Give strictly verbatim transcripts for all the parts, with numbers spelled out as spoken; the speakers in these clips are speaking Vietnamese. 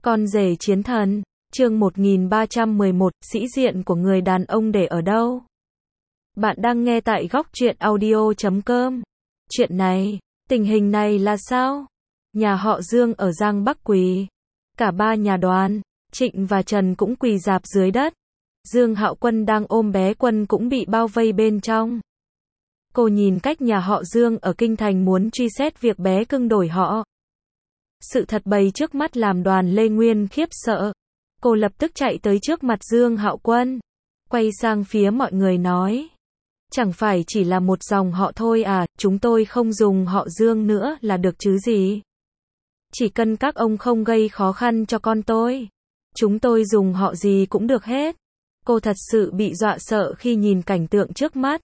Con rể chiến thần, chương một nghìn ba trăm mười một, sĩ diện của người đàn ông để ở đâu? Bạn đang nghe tại góc truyện audio chấm com. Chuyện này, tình hình này là sao? Nhà họ Dương ở Giang Bắc quỳ. Cả ba nhà Đoàn, Trịnh và Trần cũng quỳ rạp dưới đất. Dương Hạo Quân đang ôm bé Quân cũng bị bao vây bên trong. Cô nhìn cách nhà họ Dương ở Kinh Thành muốn truy xét việc bé cưng đổi họ. Sự thật bày trước mắt làm Đoàn Lê Nguyên khiếp sợ. Cô lập tức chạy tới trước mặt Dương Hạo Quân. Quay sang phía mọi người nói. Chẳng phải chỉ là một dòng họ thôi à, chúng tôi không dùng họ Dương nữa là được chứ gì. Chỉ cần các ông không gây khó khăn cho con tôi. Chúng tôi dùng họ gì cũng được hết. Cô thật sự bị dọa sợ khi nhìn cảnh tượng trước mắt.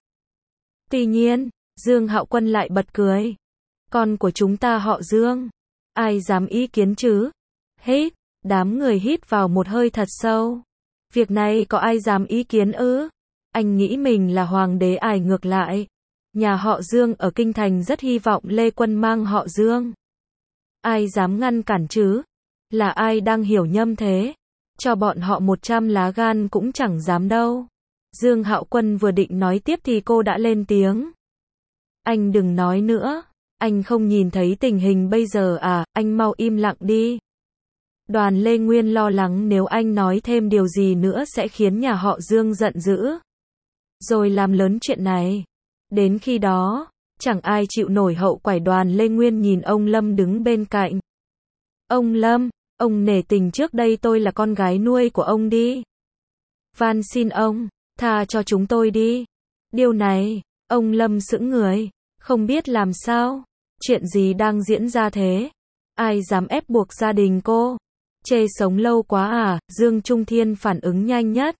Tuy nhiên, Dương Hạo Quân lại bật cười. Con của chúng ta họ Dương. Ai dám ý kiến chứ? Hít, đám người hít vào một hơi thật sâu. Việc này có ai dám ý kiến ư? Anh nghĩ mình là hoàng đế ải ngược lại. Nhà họ Dương ở Kinh Thành rất hy vọng Lê Quân mang họ Dương. Ai dám ngăn cản chứ? Là ai đang hiểu nhầm thế? Cho bọn họ một trăm lá gan cũng chẳng dám đâu. Dương Hạo Quân vừa định nói tiếp thì cô đã lên tiếng. Anh đừng nói nữa. Anh không nhìn thấy tình hình bây giờ à, anh mau im lặng đi. Đoàn Lê Nguyên lo lắng nếu anh nói thêm điều gì nữa sẽ khiến nhà họ Dương giận dữ. Rồi làm lớn chuyện này. Đến khi đó, chẳng ai chịu nổi hậu quả. Đoàn Lê Nguyên nhìn ông Lâm đứng bên cạnh. Ông Lâm, ông nể tình trước đây tôi là con gái nuôi của ông đi. Van xin ông, tha cho chúng tôi đi. Điều này, ông Lâm sững người, không biết làm sao. Chuyện gì đang diễn ra thế? Ai dám ép buộc gia đình cô? Chê sống lâu quá à? Dương Trung Thiên phản ứng nhanh nhất.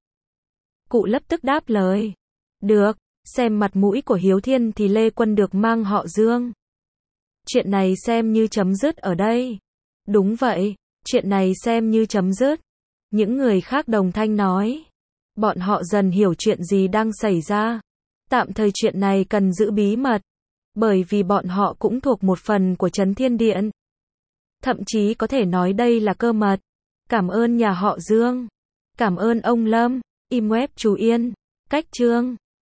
Cụ lập tức đáp lời. Được, xem mặt mũi của Hiếu Thiên thì Lê Quân được mang họ Dương. Chuyện này xem như chấm dứt ở đây. Đúng vậy, chuyện này xem như chấm dứt. Những người khác đồng thanh nói. Bọn họ dần hiểu chuyện gì đang xảy ra. Tạm thời chuyện này cần giữ bí mật. Bởi vì bọn họ cũng thuộc một phần của Trấn Thiên Điện. Thậm chí có thể nói đây là cơ mật. Cảm ơn nhà họ Dương. Cảm ơn ông Lâm. Im web chú Yên. Cách chương.